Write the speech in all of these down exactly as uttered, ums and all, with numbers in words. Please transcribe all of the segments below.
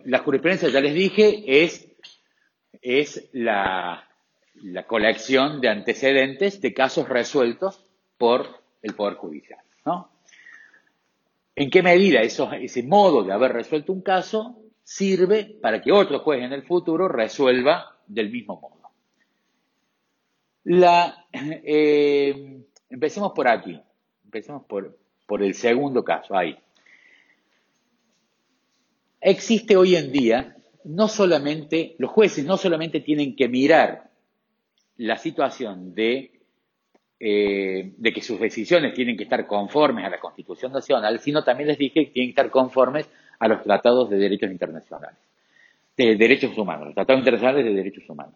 la jurisprudencia, ya les dije, es, es la, la colección de antecedentes de casos resueltos por el Poder Judicial, ¿no? ¿En qué medida eso, ese modo de haber resuelto un caso sirve para que otro juez en el futuro resuelva del mismo modo? La, eh, empecemos por aquí, empecemos por, por el segundo caso, ahí. Existe hoy en día, no solamente, los jueces no solamente tienen que mirar la situación de, eh, de que sus decisiones tienen que estar conformes a la Constitución Nacional, sino también les dije que tienen que estar conformes a los tratados de derechos internacionales, de derechos humanos, los tratados internacionales de derechos humanos.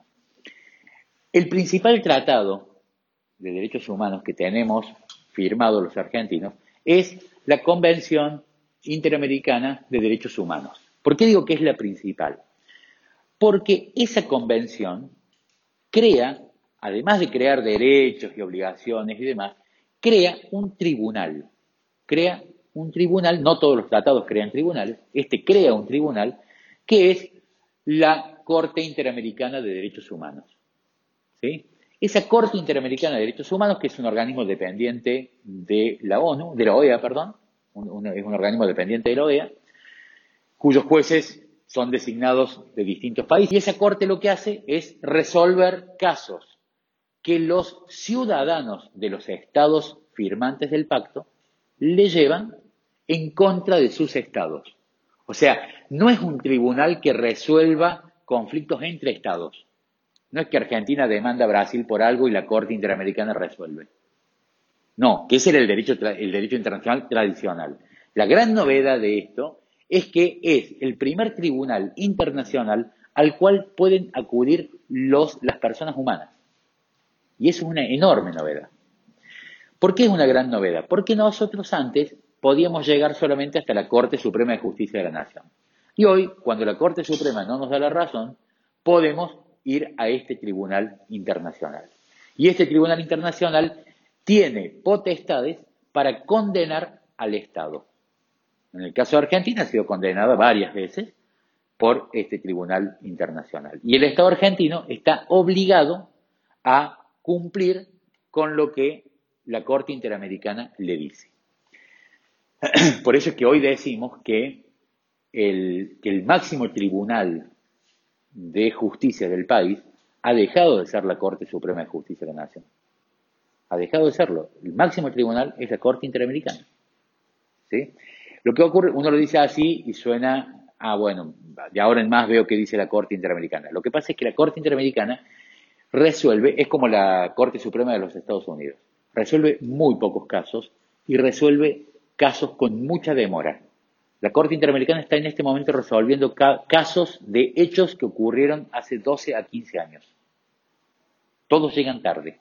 El principal tratado de derechos humanos que tenemos firmado los argentinos es la Convención Interamericana de Derechos Humanos. ¿Por qué digo que es la principal? Porque esa convención crea, además de crear derechos y obligaciones y demás, crea un tribunal. Crea un tribunal, no todos los tratados crean tribunales, este crea un tribunal que es la Corte Interamericana de Derechos Humanos. ¿Sí? Esa Corte Interamericana de Derechos Humanos, que es un organismo dependiente de la ONU, de la O E A, perdón, un, un, es un organismo dependiente de la O E A, cuyos jueces son designados de distintos países, y esa Corte lo que hace es resolver casos que los ciudadanos de los estados firmantes del pacto le llevan en contra de sus estados. O sea, no es un tribunal que resuelva conflictos entre estados. No es que Argentina demanda a Brasil por algo y la Corte Interamericana resuelve. No, que ese era el derecho, el derecho internacional tradicional. La gran novedad de esto es que es el primer tribunal internacional al cual pueden acudir los, las personas humanas. Y eso es una enorme novedad. ¿Por qué es una gran novedad? Porque nosotros antes podíamos llegar solamente hasta la Corte Suprema de Justicia de la Nación. Y hoy, cuando la Corte Suprema no nos da la razón, podemos ir a este tribunal internacional. Y este tribunal internacional tiene potestades para condenar al Estado. En el caso de Argentina ha sido condenada varias veces por este tribunal internacional. Y el Estado argentino está obligado a cumplir con lo que la Corte Interamericana le dice. Por eso es que hoy decimos que el, que el máximo tribunal de justicia del país ha dejado de ser la Corte Suprema de Justicia de la Nación. Ha dejado de serlo. El máximo tribunal es la Corte Interamericana. ¿Sí? Lo que ocurre, uno lo dice así y suena, ah, bueno, de ahora en más veo que dice la Corte Interamericana. Lo que pasa es que la Corte Interamericana resuelve, es como la Corte Suprema de los Estados Unidos. Resuelve muy pocos casos y resuelve casos con mucha demora. La Corte Interamericana está en este momento resolviendo ca casos de hechos que ocurrieron hace doce a quince años. Todos llegan tarde.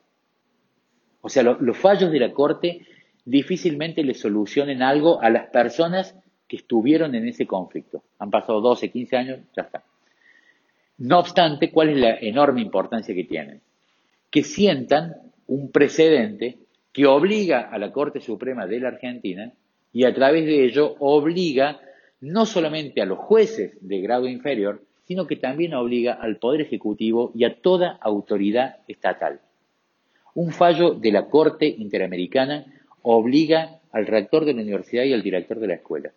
O sea, lo, los fallos de la Corte difícilmente le solucionen algo a las personas que estuvieron en ese conflicto. Han pasado doce, quince años, ya está. No obstante, ¿cuál es la enorme importancia que tienen? Que sientan un precedente que obliga a la Corte Suprema de la Argentina y a través de ello obliga no solamente a los jueces de grado inferior, sino que también obliga al Poder Ejecutivo y a toda autoridad estatal. Un fallo de la Corte Interamericana obliga al rector de la universidad y al director de la escuela.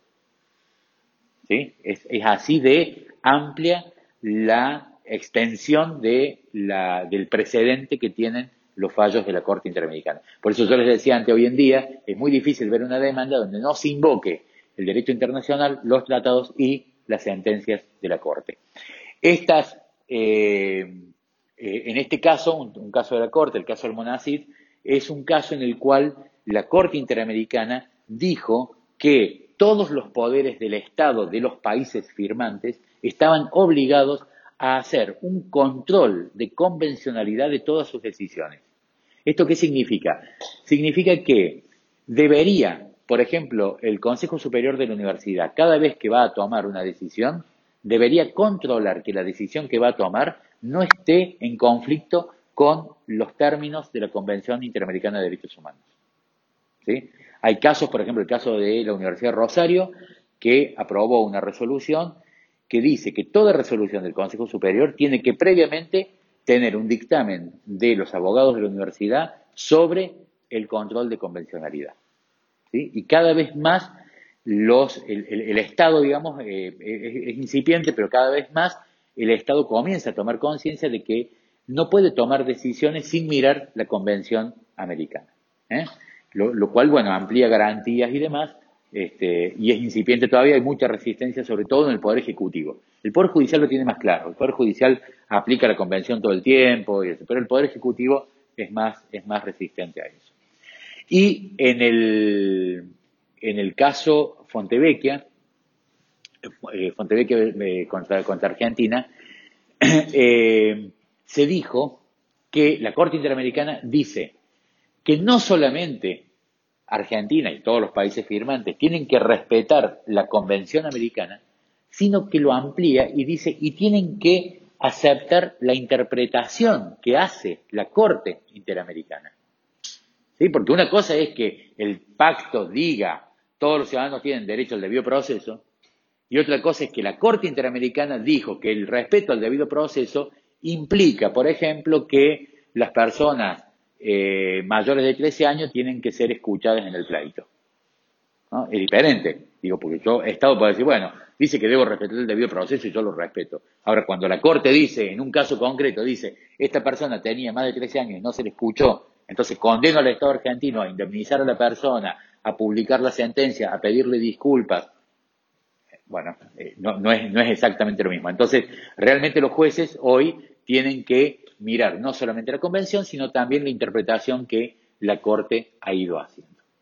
¿Sí? Es, es así de amplia la extensión de la, del precedente que tienen los fallos de la Corte Interamericana. Por eso yo les decía antes, hoy en día es muy difícil ver una demanda donde no se invoque el derecho internacional, los tratados y las sentencias de la Corte. Estas, eh, eh, en este caso, un, un caso de la Corte, el caso del Monacid, es un caso en el cual la Corte Interamericana dijo que todos los poderes del Estado de los países firmantes estaban obligados a hacer un control de convencionalidad de todas sus decisiones. ¿Esto qué significa? Significa que debería, por ejemplo, el Consejo Superior de la Universidad, cada vez que va a tomar una decisión, debería controlar que la decisión que va a tomar no esté en conflicto con los términos de la Convención Interamericana de Derechos Humanos. ¿Sí? Hay casos, por ejemplo, el caso de la Universidad de Rosario, que aprobó una resolución que dice que toda resolución del Consejo Superior tiene que previamente tener un dictamen de los abogados de la universidad sobre el control de convencionalidad. ¿Sí? Y cada vez más los, el, el, el Estado, digamos, eh, es, es incipiente, pero cada vez más el Estado comienza a tomar conciencia de que no puede tomar decisiones sin mirar la Convención Americana. ¿eh? Lo, lo cual, bueno, amplía garantías y demás, este, y es incipiente todavía, hay mucha resistencia, sobre todo en el Poder Ejecutivo. El Poder Judicial lo tiene más claro, el Poder Judicial aplica la Convención todo el tiempo, y eso, pero el Poder Ejecutivo es más, es más resistente a eso. Y en el, en el caso Fontevecchia, eh, Fontevecchia eh, contra, contra Argentina, eh, se dijo que la Corte Interamericana dice que no solamente Argentina y todos los países firmantes tienen que respetar la Convención Americana, sino que lo amplía y dice, y tienen que aceptar la interpretación que hace la Corte Interamericana. ¿Sí? Porque una cosa es que el pacto diga todos los ciudadanos tienen derecho al debido proceso, y otra cosa es que la Corte Interamericana dijo que el respeto al debido proceso implica, por ejemplo, que las personas eh, mayores de trece años tienen que ser escuchadas en el pleito. ¿No? Es diferente, digo, porque yo he estado para decir, bueno, dice que debo respetar el debido proceso y yo lo respeto. Ahora, cuando la Corte dice, en un caso concreto, dice, esta persona tenía más de trece años y no se le escuchó, entonces condeno al Estado argentino a indemnizar a la persona, a publicar la sentencia, a pedirle disculpas. Bueno, eh, no, no, es, no es exactamente lo mismo. Entonces, realmente los jueces hoy tienen que mirar no solamente la convención, sino también la interpretación que la Corte ha ido haciendo.